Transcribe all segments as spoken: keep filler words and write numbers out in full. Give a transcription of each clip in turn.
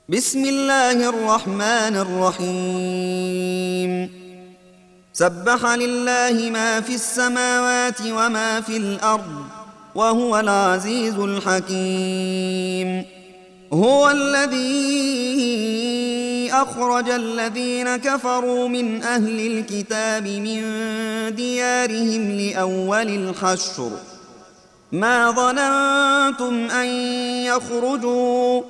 بسم الله الرحمن الرحيم سبح لله ما في السماوات وما في الأرض وهو العزيز الحكيم. هو الذي أخرج الذين كفروا من أهل الكتاب من ديارهم لأول الحشر ما ظننتم أن يخرجوا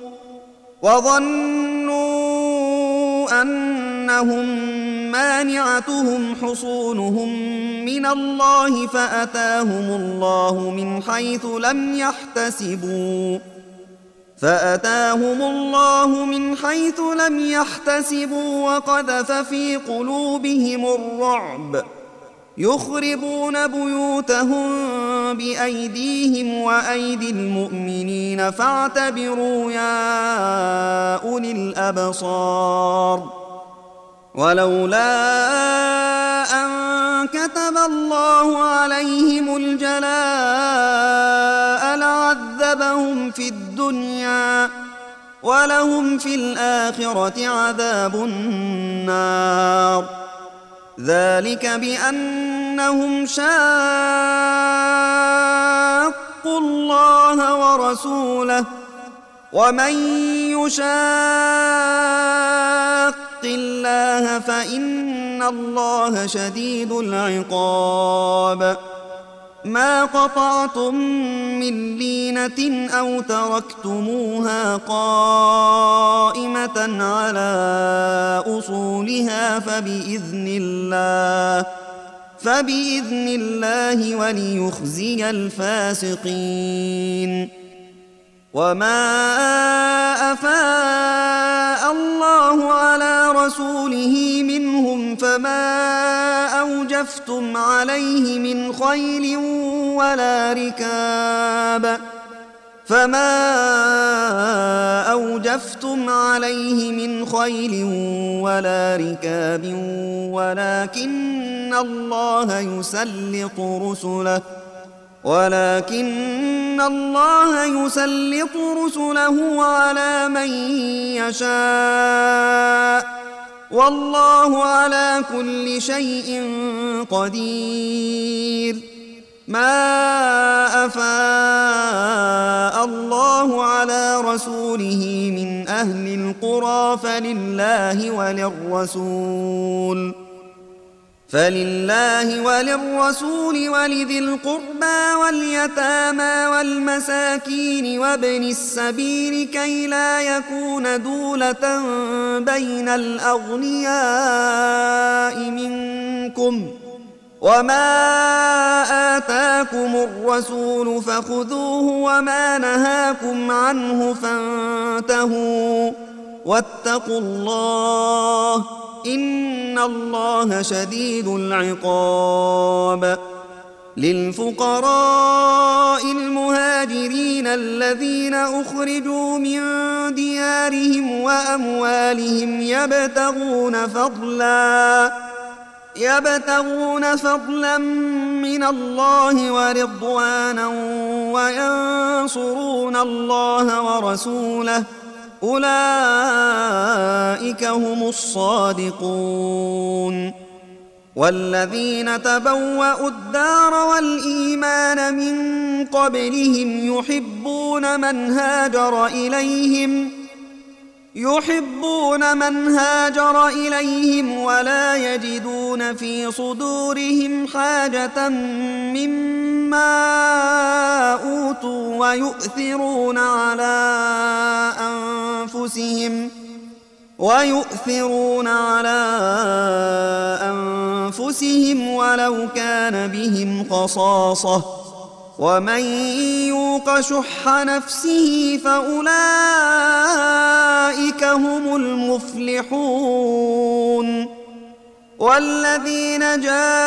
وظنوا أنهم مانعتهم حصونهم من الله فأتاهم الله من حيث لم يحتسبوا فأتاهم الله من حيث لم يحتسبوا وقذف في قلوبهم الرعب يخربون بيوتهم بأيديهم وأيدي المؤمنين فاعتبروا يا أولي الأبصار. ولولا أن كتب الله عليهم الجلاء لعذبهم في الدنيا ولهم في الآخرة عذاب النار. ذلك بأنهم شاقوا الله ورسوله ومن يشاق الله فإن الله شديد العقاب. ما قطعتم من لينة أو تركتموها قائمة على أصولها فبإذن الله فبإذن الله وليخزي الفاسقين. وما أفاء الله على رسوله منهم فما أوجفتم عليه من خيل ولا ركاب فما أوجفتم عليه من خيل ولا ركاب ولكن الله يسلط رسله ولكن الله يسلط رسله على من يشاء والله على كل شيء قدير. ما أفاء الله على رسوله من أهل القرى فلله وللرسول فلله وللرسول ولذي القربى واليتامى والمساكين وابن السبيل كي لا يكون دولة بين الأغنياء منكم وما آتاكم الرسول فخذوه وما نهاكم عنه فانتهوا واتقوا الله إن الله شديد العقاب. للفقراء المهاجرين الذين أخرجوا من ديارهم وأموالهم يبتغون فضلا يبتغون فضلا من الله ورضوانا وينصرون الله ورسوله أولئك هم الصادقون. والذين تبوأوا الدار والإيمان من قبلهم يحبون من هاجر إليهم يحبون من هاجر إليهم ولا يجدون في صدورهم حاجة مما أوتوا ويؤثرون على أنفسهم ويؤثرون على أنفسهم ولو كان بهم خصاصة ومن يوق شح نفسه فأولئك هم المفلحون. والذين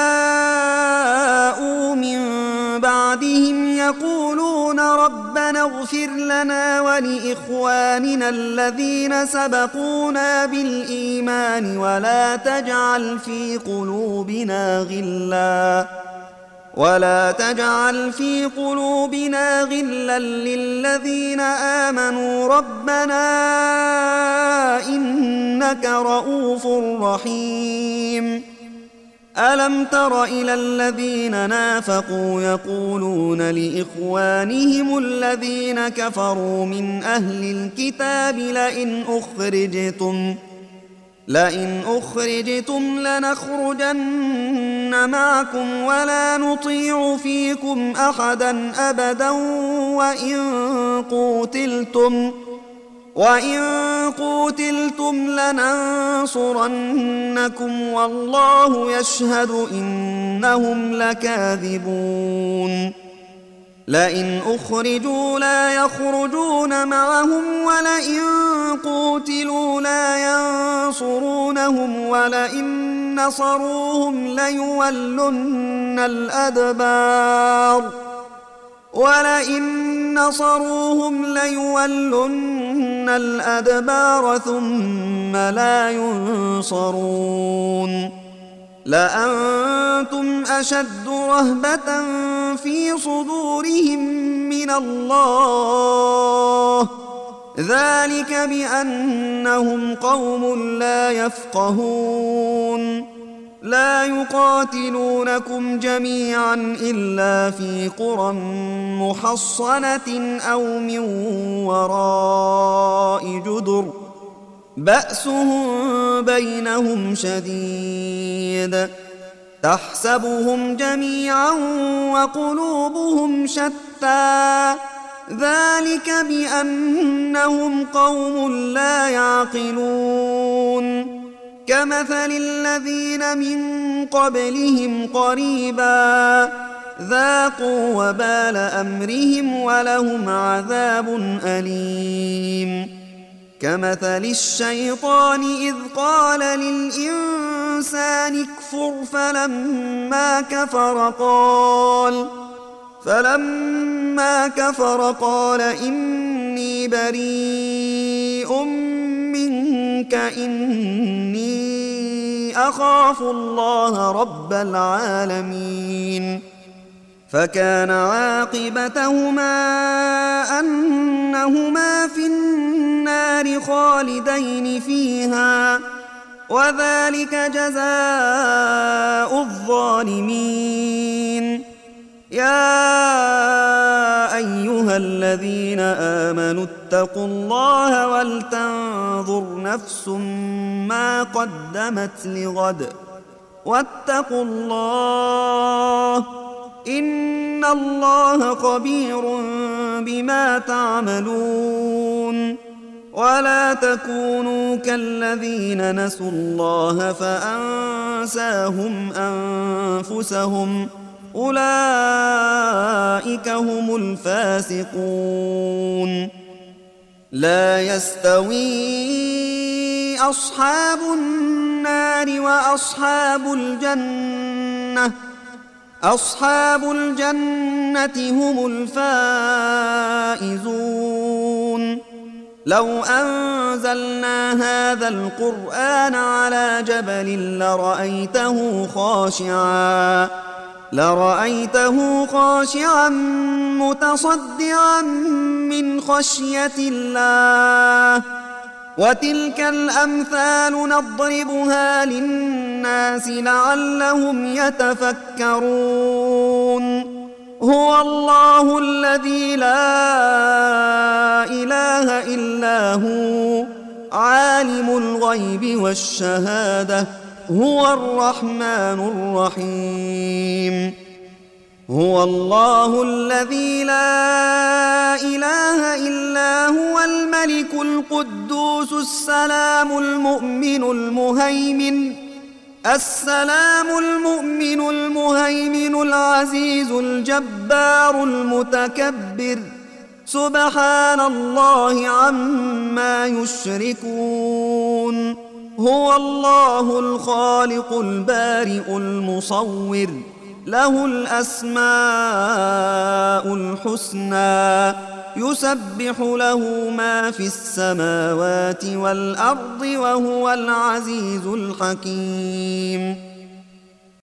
جاءوا من بعدهم يقولون ربنا اغفر لنا ولإخواننا الذين سبقونا بالإيمان ولا تجعل في قلوبنا غلا ولا تجعل في قلوبنا غلا للذين آمنوا ربنا إنك رؤوف رحيم ألم تر إلى الذين نافقوا يقولون لإخوانهم الذين كفروا من أهل الكتاب لئن أخرجتم لئن أخرجتم لنخرجن معكم ولا نطيع فيكم أحدا أبدا وإن قوتلتم وإن قوتلتم لننصرنكم والله يشهد إنهم لكاذبون لئن أخرجوا لا يخرجون معهم ولئن قوتلوا لا ينصرونهم ولئن نصروهم ليولن الأدبار ولئن نصروهم ليولن الأدبار ثم لا ينصرون لأنتم أشد رهبة في صدورهم من الله ذلك بأنهم قوم لا يفقهون لا يقاتلونكم جميعا إلا في قرى محصنة أو من وراء جدر بأسهم بينهم شديد تحسبهم جميعا وقلوبهم شتى ذلك بأنهم قوم لا يعقلون كمثل الذين من قبلهم قريبا ذاقوا وبال أمرهم ولهم عذاب أليم كمثل الشيطان إذ قال للإنسان اكفر فلما كفر قال فلما كفر قال إني بريء منك إني أخاف الله رب العالمين فكان عاقبتهما أنهما في النار خالدين فيها وذلك جزاء الظالمين يا أيها الذين آمنوا اتقوا الله ولتنظر نفس ما قدمت لغد واتقوا الله إن الله خبير بما تعملون ولا تكونوا كالذين نسوا الله فأنساهم أنفسهم أولئك هم الفاسقون لا يستوي أصحاب النار وأصحاب الجنة أصحاب الجنة هم الفائزون لو أنزلنا هذا القرآن على جبل لرأيته خاشعا لرأيته خاشعا متصدعا من خشية الله وتلك الأمثال نضربها للناس لعلهم يتفكرون هو الله الذي لا إله إلا هو عالم الغيب والشهادة هو الرحمن الرحيم هو الله الذي لا إله إلا هو الملك القدوس السلام المؤمن المهيمن السلام المؤمن المهيمن العزيز الجبار المتكبر سبحان الله عما يشركون هو الله الخالق البارئ المصور له الأسماء الحسنى يسبح له ما في السماوات والأرض وهو العزيز الحكيم